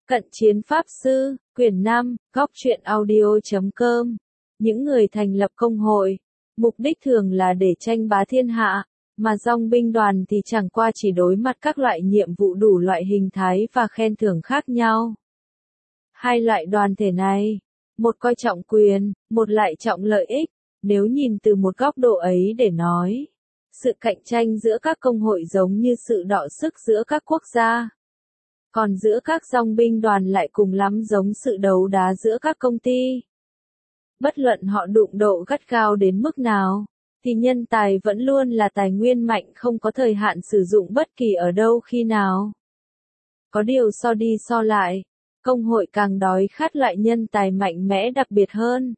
Cận chiến Pháp Sư, quyển 5, góc truyện audio.com. Những người thành lập công hội, mục đích thường là để tranh bá thiên hạ, mà dòng binh đoàn thì chẳng qua chỉ đối mặt các loại nhiệm vụ đủ loại hình thái và khen thưởng khác nhau. Hai loại đoàn thể này, một coi trọng quyền, một lại trọng lợi ích, nếu nhìn từ một góc độ ấy để nói, sự cạnh tranh giữa các công hội giống như sự đọ sức giữa các quốc gia. Còn giữa các dòng binh đoàn lại cùng lắm giống sự đấu đá giữa các công ty. Bất luận họ đụng độ gắt gao đến mức nào, thì nhân tài vẫn luôn là tài nguyên mạnh không có thời hạn sử dụng bất kỳ ở đâu khi nào. Có điều so đi so lại, công hội càng đói khát loại nhân tài mạnh mẽ đặc biệt hơn.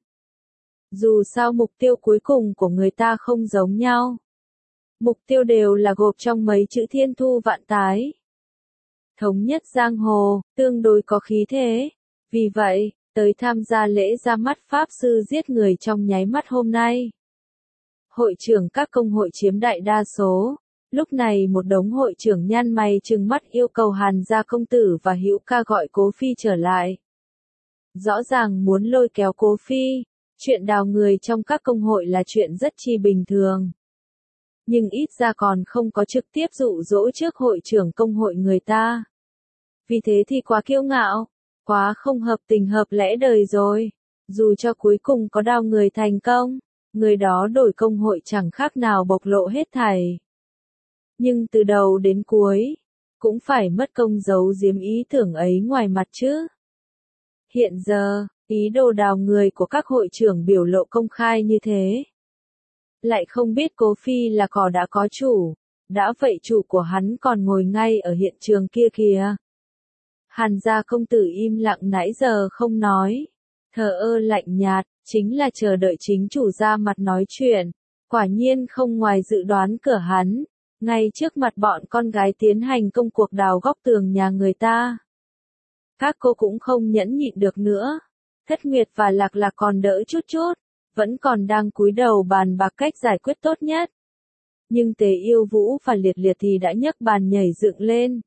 Dù sao mục tiêu cuối cùng của người ta không giống nhau. Mục tiêu đều là gộp trong mấy chữ thiên thu vạn tái. Thống nhất giang hồ, tương đối có khí thế. Vì vậy, tới tham gia lễ ra mắt Pháp Sư giết người trong nháy mắt hôm nay. Hội trưởng các công hội chiếm đại đa số. Lúc này một đống hội trưởng nhăn mày trừng mắt yêu cầu Hàn gia công tử và Hữu Ca gọi Cố Phi trở lại. Rõ ràng muốn lôi kéo Cố Phi, chuyện đào người trong các công hội là chuyện rất chi bình thường. Nhưng ít ra còn không có trực tiếp dụ dỗ trước hội trưởng công hội người ta. Vì thế thì quá kiêu ngạo, quá không hợp tình hợp lẽ đời rồi. Dù cho cuối cùng có đào người thành công, người đó đổi công hội chẳng khác nào bộc lộ hết thảy. Nhưng từ đầu đến cuối, cũng phải mất công giấu giếm ý tưởng ấy ngoài mặt chứ. Hiện giờ, ý đồ đào người của các hội trưởng biểu lộ công khai như thế. Lại không biết Cố Phi là cỏ đã có chủ, đã vậy chủ của hắn còn ngồi ngay ở hiện trường kia kìa. Hàn gia công tử im lặng nãy giờ không nói, thờ ơ lạnh nhạt, chính là chờ đợi chính chủ ra mặt nói chuyện. Quả nhiên không ngoài dự đoán cửa hắn, ngay trước mặt bọn con gái tiến hành công cuộc đào góc tường nhà người ta. Các cô cũng không nhẫn nhịn được nữa, Thất Nguyệt và Lạc Lạc còn đỡ chút chút, vẫn còn đang cúi đầu bàn bạc cách giải quyết tốt nhất. Nhưng Tề Yêu Vũ và Liệt Liệt thì đã nhấc bàn nhảy dựng lên.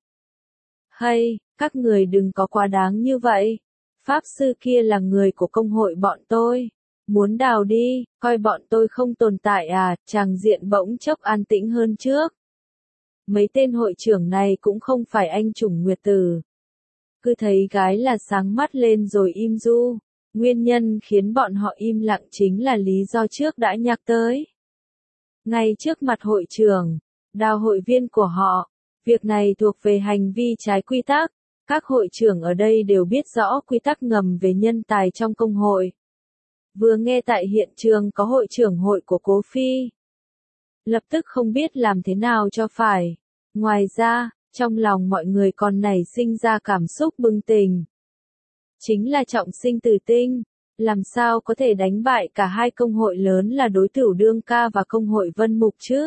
Hay, các người đừng có quá đáng như vậy. Pháp sư kia là người của công hội bọn tôi. Muốn đào đi, coi bọn tôi không tồn tại à, tràng diện bỗng chốc an tĩnh hơn trước. Mấy tên hội trưởng này cũng không phải anh chủng Nguyệt Tử. Cứ thấy gái là sáng mắt lên rồi im du. Nguyên nhân khiến bọn họ im lặng chính là lý do trước đã nhắc tới. Ngay trước mặt hội trưởng, đào hội viên của họ, việc này thuộc về hành vi trái quy tắc. Các hội trưởng ở đây đều biết rõ quy tắc ngầm về nhân tài trong công hội. Vừa nghe tại hiện trường có hội trưởng hội của Cố Phi. Lập tức không biết làm thế nào cho phải. Ngoài ra, trong lòng mọi người còn nảy sinh ra cảm xúc bừng tỉnh. Chính là Trọng Sinh Tử Tinh, làm sao có thể đánh bại cả hai công hội lớn là đối Tửu Đương Ca và công hội Vân Mục chứ?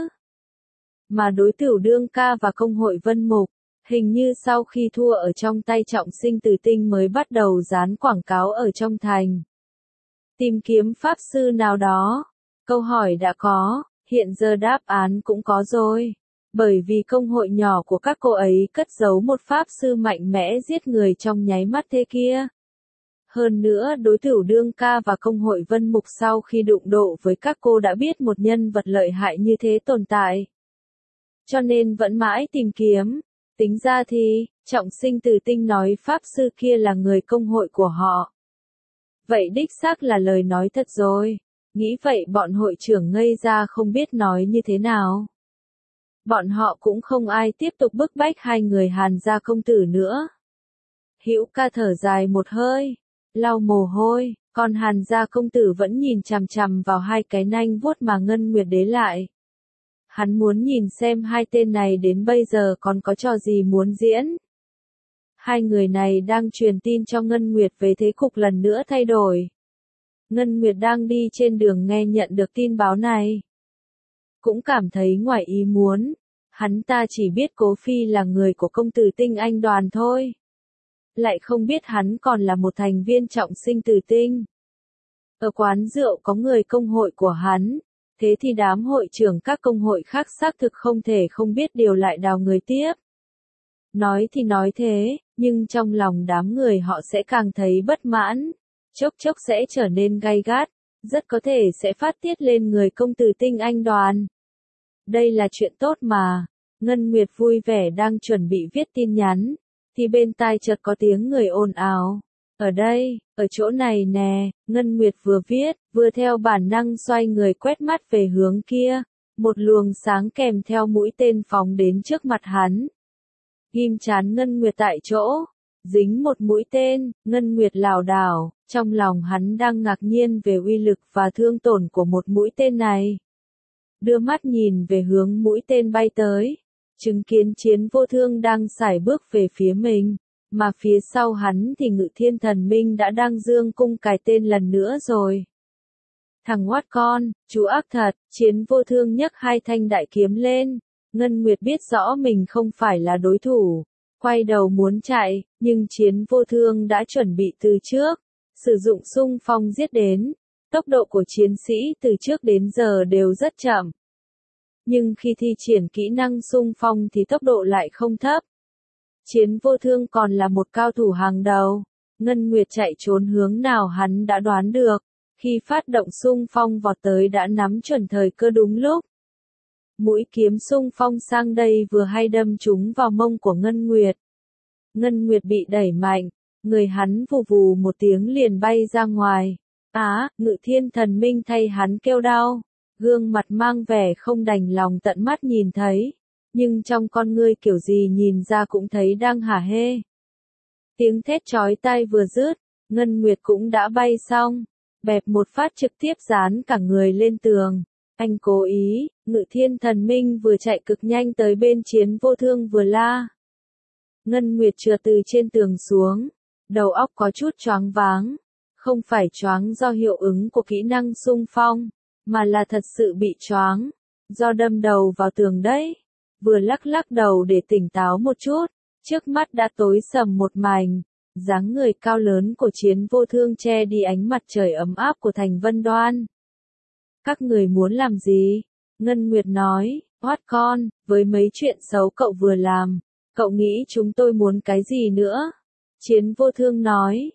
Mà đối Tửu Đương Ca và công hội Vân Mục, hình như sau khi thua ở trong tay Trọng Sinh Tử Tinh mới bắt đầu dán quảng cáo ở trong thành. Tìm kiếm pháp sư nào đó, câu hỏi đã có, hiện giờ đáp án cũng có rồi. Bởi vì công hội nhỏ của các cô ấy cất giấu một pháp sư mạnh mẽ giết người trong nháy mắt thế kia. Hơn nữa đối Tửu Đương Ca và công hội Vân Mục sau khi đụng độ với các cô đã biết một nhân vật lợi hại như thế tồn tại. Cho nên vẫn mãi tìm kiếm. Tính ra thì, Trọng Sinh Tử Tinh nói pháp sư kia là người công hội của họ. Vậy đích xác là lời nói thật rồi. Nghĩ vậy bọn hội trưởng ngây ra không biết nói như thế nào. Bọn họ cũng không ai tiếp tục bức bách hai người Hàn gia công tử nữa. Hữu Ca thở dài một hơi, lau mồ hôi, còn Hàn gia công tử vẫn nhìn chằm chằm vào hai cái nanh vuốt mà Ngân Nguyệt đế lại. Hắn muốn nhìn xem hai tên này đến bây giờ còn có trò gì muốn diễn. Hai người này đang truyền tin cho Ngân Nguyệt về thế cục lần nữa thay đổi. Ngân Nguyệt đang đi trên đường nghe nhận được tin báo này. Cũng cảm thấy ngoài ý muốn. Hắn ta chỉ biết Cố Phi là người của công tử Tinh Anh đoàn thôi. Lại không biết hắn còn là một thành viên Trọng Sinh Tử Tinh. Ở quán rượu có người công hội của hắn. Thế thì đám hội trưởng các công hội khác xác thực không thể không biết điều lại đào người tiếp. Nói thì nói thế, nhưng trong lòng đám người họ sẽ càng thấy bất mãn, chốc chốc sẽ trở nên gay gắt, rất có thể sẽ phát tiết lên người công tử tinh anh đoàn. Đây là chuyện tốt mà. Ngân Nguyệt vui vẻ đang chuẩn bị viết tin nhắn, thì bên tai chợt có tiếng người ồn ào. Ở đây, ở chỗ này nè, Ngân Nguyệt vừa viết, vừa theo bản năng xoay người quét mắt về hướng kia, một luồng sáng kèm theo mũi tên phóng đến trước mặt hắn. Ghim chán Ngân Nguyệt tại chỗ, dính một mũi tên, Ngân Nguyệt lảo đảo, trong lòng hắn đang ngạc nhiên về uy lực và thương tổn của một mũi tên này. Đưa mắt nhìn về hướng mũi tên bay tới, chứng kiến Chiến Vô Thương đang sải bước về phía mình, mà phía sau hắn thì Ngự Thiên Thần Minh đã đang dương cung cài tên lần nữa rồi. Thằng oát con, chú ác thật, Chiến Vô Thương nhấc hai thanh đại kiếm lên, Ngân Nguyệt biết rõ mình không phải là đối thủ, quay đầu muốn chạy, nhưng Chiến Vô Thương đã chuẩn bị từ trước, sử dụng xung phong giết đến. Tốc độ của chiến sĩ từ trước đến giờ đều rất chậm. Nhưng khi thi triển kỹ năng xung phong thì tốc độ lại không thấp. Chiến Vô Thương còn là một cao thủ hàng đầu. Ngân Nguyệt chạy trốn hướng nào hắn đã đoán được. Khi phát động xung phong vọt tới đã nắm chuẩn thời cơ đúng lúc. Mũi kiếm xung phong sang đây vừa hay đâm trúng vào mông của Ngân Nguyệt. Ngân Nguyệt bị đẩy mạnh, người hắn vù vù một tiếng liền bay ra ngoài. Ngự Thiên Thần Minh thay hắn kêu đau, gương mặt mang vẻ không đành lòng tận mắt nhìn thấy, nhưng trong con ngươi kiểu gì nhìn ra cũng thấy đang hả hê. Tiếng thét chói tai vừa dứt, Ngân Nguyệt cũng đã bay xong, bẹp một phát trực tiếp dán cả người lên tường. Anh cố ý, Ngự Thiên Thần Minh vừa chạy cực nhanh tới bên Chiến Vô Thương vừa la. Ngân Nguyệt trượt từ trên tường xuống, đầu óc có chút choáng váng. Không phải choáng do hiệu ứng của kỹ năng xung phong, mà là thật sự bị choáng, do đâm đầu vào tường đấy. Vừa lắc lắc đầu để tỉnh táo một chút, trước mắt đã tối sầm một mảnh, dáng người cao lớn của Chiến Vô Thương che đi ánh mặt trời ấm áp của thành Vân Đoan. Các người muốn làm gì? Ngân Nguyệt nói, oát con, với mấy chuyện xấu cậu vừa làm, cậu nghĩ chúng tôi muốn cái gì nữa? Chiến Vô Thương nói.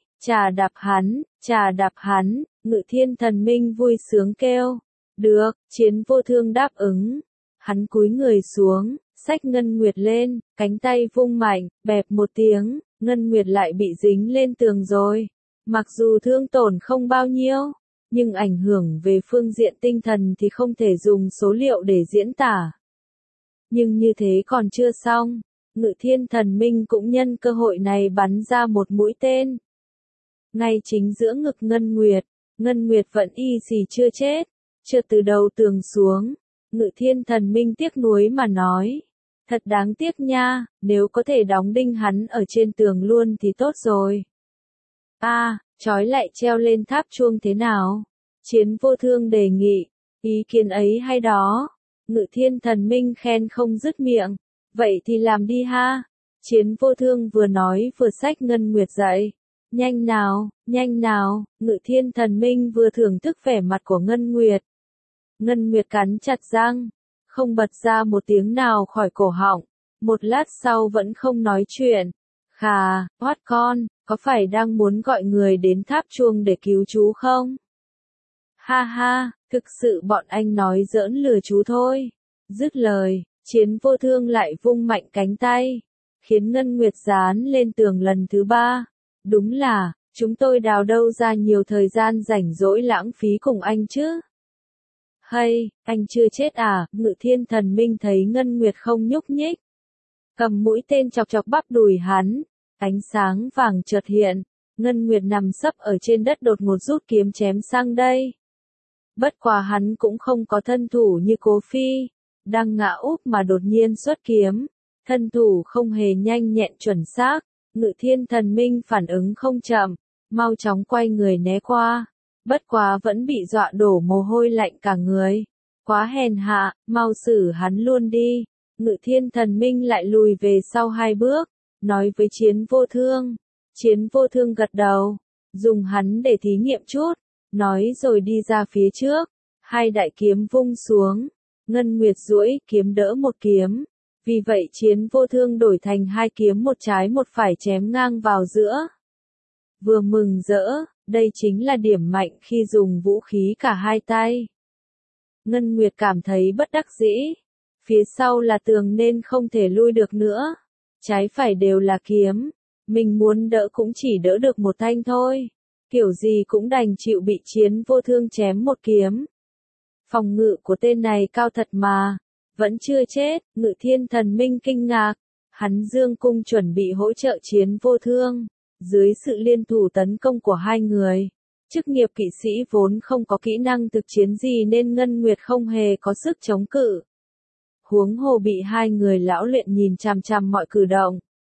Trà đạp hắn, Ngự Thiên Thần Minh vui sướng kêu. Được, Chiến Vô Thương đáp ứng. Hắn cúi người xuống, xách Ngân Nguyệt lên, cánh tay vung mạnh, bẹp một tiếng, Ngân Nguyệt lại bị dính lên tường rồi. Mặc dù thương tổn không bao nhiêu, nhưng ảnh hưởng về phương diện tinh thần thì không thể dùng số liệu để diễn tả. Nhưng như thế còn chưa xong, Ngự Thiên Thần Minh cũng nhân cơ hội này bắn ra một mũi tên. Ngay chính giữa ngực Ngân Nguyệt vẫn y xì chưa chết, trượt từ đầu tường xuống. Ngự Thiên Thần Minh tiếc nuối mà nói, thật đáng tiếc nha, nếu có thể đóng đinh hắn ở trên tường luôn thì tốt rồi. Trói lại treo lên tháp chuông thế nào? Chiến Vô Thương đề nghị, ý kiến ấy hay đó. Ngự Thiên Thần Minh khen không dứt miệng, vậy thì làm đi ha. Chiến Vô Thương vừa nói vừa xách Ngân Nguyệt dậy. Nhanh nào, Ngự Thiên Thần Minh vừa thưởng thức vẻ mặt của Ngân Nguyệt. Ngân Nguyệt cắn chặt răng, không bật ra một tiếng nào khỏi cổ họng, một lát sau vẫn không nói chuyện. Khà, oát con, có phải đang muốn gọi người đến tháp chuông để cứu chú không? Ha ha, thực sự bọn anh nói giỡn lừa chú thôi. Dứt lời, Chiến Vô Thương lại vung mạnh cánh tay, khiến Ngân Nguyệt dán lên tường lần thứ 3. Đúng là, chúng tôi đào đâu ra nhiều thời gian rảnh rỗi lãng phí cùng anh chứ? Hay, anh chưa chết à? Ngự Thiên Thần Minh thấy Ngân Nguyệt không nhúc nhích, cầm mũi tên chọc chọc bắp đùi hắn, ánh sáng vàng chợt hiện, Ngân Nguyệt nằm sấp ở trên đất đột ngột rút kiếm chém sang đây. Bất quá hắn cũng không có thân thủ như Cố Phi, đang ngã úp mà đột nhiên xuất kiếm, thân thủ không hề nhanh nhẹn chuẩn xác. Ngự Thiên Thần Minh phản ứng không chậm, mau chóng quay người né qua, bất quá vẫn bị dọa đổ mồ hôi lạnh cả người. Quá hèn hạ, mau xử hắn luôn đi. Ngự Thiên Thần Minh lại lùi về sau 2 bước, nói với Chiến Vô Thương. Chiến Vô Thương gật đầu, dùng hắn để thí nghiệm chút, nói rồi đi ra phía trước. 2 đại kiếm vung xuống, Ngân Nguyệt duỗi kiếm đỡ một kiếm, Vì vậy Chiến Vô Thương đổi thành hai kiếm một trái một phải chém ngang vào giữa. Vừa mừng rỡ, đây chính là điểm mạnh khi dùng vũ khí cả hai tay. Ngân Nguyệt cảm thấy bất đắc dĩ. Phía sau là tường nên không thể lui được nữa. Trái phải đều là kiếm. Mình muốn đỡ cũng chỉ đỡ được một thanh thôi. Kiểu gì cũng đành chịu bị Chiến Vô Thương chém một kiếm. Phòng ngự của tên này cao thật mà. Vẫn chưa chết, Ngự Thiên Thần Minh kinh ngạc. Hắn dương cung chuẩn bị hỗ trợ Chiến Vô Thương. Dưới sự liên thủ tấn công của hai người. Chức nghiệp kỵ sĩ vốn không có kỹ năng thực chiến gì nên Ngân Nguyệt không hề có sức chống cự. Huống hồ bị hai người lão luyện nhìn chằm chằm mọi cử động.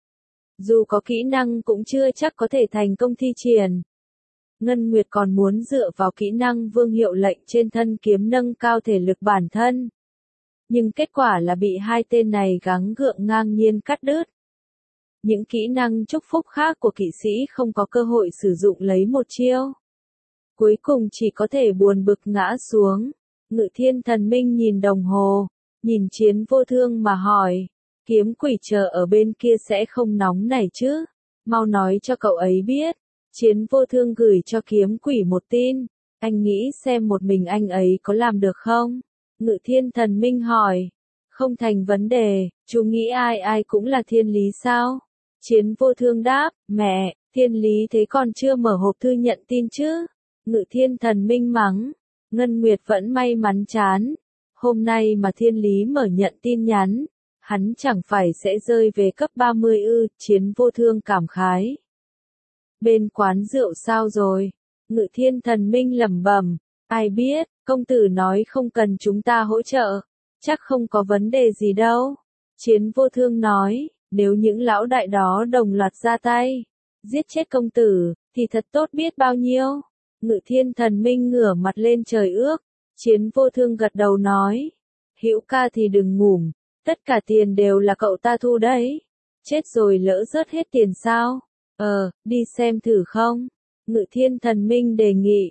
Dù có kỹ năng cũng chưa chắc có thể thành công thi triển. Ngân Nguyệt còn muốn dựa vào kỹ năng vương hiệu lệnh trên thân kiếm nâng cao thể lực bản thân. Nhưng kết quả là bị hai tên này gắng gượng ngang nhiên cắt đứt. Những kỹ năng chúc phúc khác của kỵ sĩ không có cơ hội sử dụng lấy một chiêu. Cuối cùng chỉ có thể buồn bực ngã xuống. Ngự Thiên Thần Minh nhìn đồng hồ, nhìn Chiến Vô Thương mà hỏi, kiếm quỷ chờ ở bên kia sẽ không nóng này chứ? Mau nói cho cậu ấy biết. Chiến Vô Thương gửi cho kiếm quỷ một tin, anh nghĩ xem một mình anh ấy có làm được không? Ngự Thiên Thần Minh hỏi, không thành vấn đề, chú nghĩ ai ai cũng là thiên lý sao? Chiến Vô Thương đáp, mẹ, thiên lý thế còn chưa mở hộp thư nhận tin chứ? Ngự Thiên Thần Minh mắng, Ngân Nguyệt vẫn may mắn chán. Hôm nay mà thiên lý mở nhận tin nhắn, hắn chẳng phải sẽ rơi về cấp 30 ư? Chiến Vô Thương cảm khái. Bên quán rượu sao rồi? Ngự Thiên Thần Minh lẩm bẩm, ai biết, công tử nói không cần chúng ta hỗ trợ, chắc không có vấn đề gì đâu. Chiến Vô Thương nói, nếu những lão đại đó đồng loạt ra tay, giết chết công tử, thì thật tốt biết bao nhiêu. Ngự Thiên Thần Minh ngửa mặt lên trời ước. Chiến Vô Thương gật đầu nói, Hữu ca thì đừng ngủm, tất cả tiền đều là cậu ta thu đấy. Chết rồi lỡ rớt hết tiền sao? Đi xem thử không? Ngự Thiên Thần Minh đề nghị.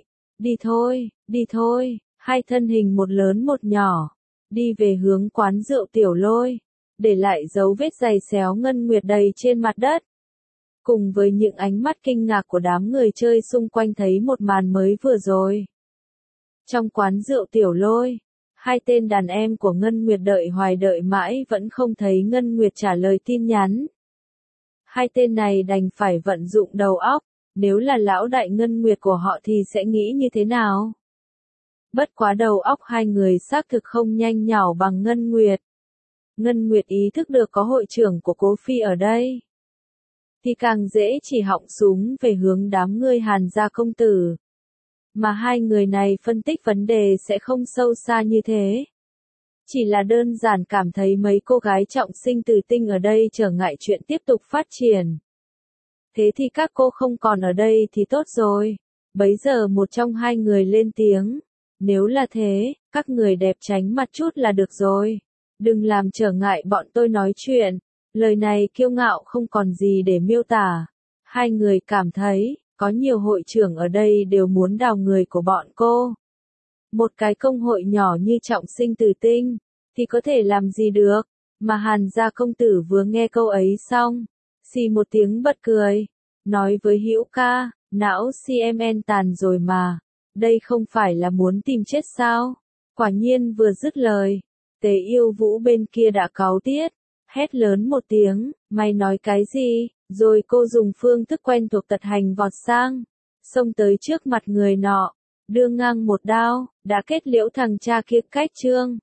Đi thôi, hai thân hình một lớn một nhỏ, đi về hướng quán rượu Tiểu Lôi, để lại dấu vết giày xéo Ngân Nguyệt đầy trên mặt đất. Cùng với những ánh mắt kinh ngạc của đám người chơi xung quanh thấy một màn mới vừa rồi. Trong quán rượu Tiểu Lôi, hai tên đàn em của Ngân Nguyệt đợi hoài đợi mãi vẫn không thấy Ngân Nguyệt trả lời tin nhắn. Hai tên này đành phải vận dụng đầu óc, nếu là lão đại Ngân Nguyệt của họ thì sẽ nghĩ như thế nào? Bất quá đầu óc hai người xác thực không nhanh nhảu bằng Ngân Nguyệt. Ngân Nguyệt ý thức được có hội trưởng của Cố Phi ở đây, thì càng dễ chỉ họng súng về hướng đám ngươi Hàn gia công tử. Mà hai người này phân tích vấn đề sẽ không sâu xa như thế. Chỉ là đơn giản cảm thấy mấy cô gái trọng sinh tử tinh ở đây trở ngại chuyện tiếp tục phát triển. Thế thì các cô không còn ở đây thì tốt rồi. Bấy giờ một trong hai người lên tiếng. Nếu là thế, các người đẹp tránh mặt chút là được rồi. Đừng làm trở ngại bọn tôi nói chuyện. Lời này kiêu ngạo không còn gì để miêu tả. Hai người cảm thấy, có nhiều hội trưởng ở đây đều muốn đào người của bọn cô. Một cái công hội nhỏ như trọng sinh tử tinh, thì có thể làm gì được, mà Hàn gia công tử vừa nghe câu ấy xong, xì một tiếng bật cười, nói với Hữu ca, não CMN tàn rồi mà, đây không phải là muốn tìm chết sao? Quả nhiên vừa dứt lời, Tế Yêu Vũ bên kia đã cáu tiết, hét lớn một tiếng, mày nói cái gì? Rồi cô dùng phương thức quen thuộc tật hành vọt sang, xông tới trước mặt người nọ, đưa ngang một đao, đã kết liễu thằng cha kia cách trương.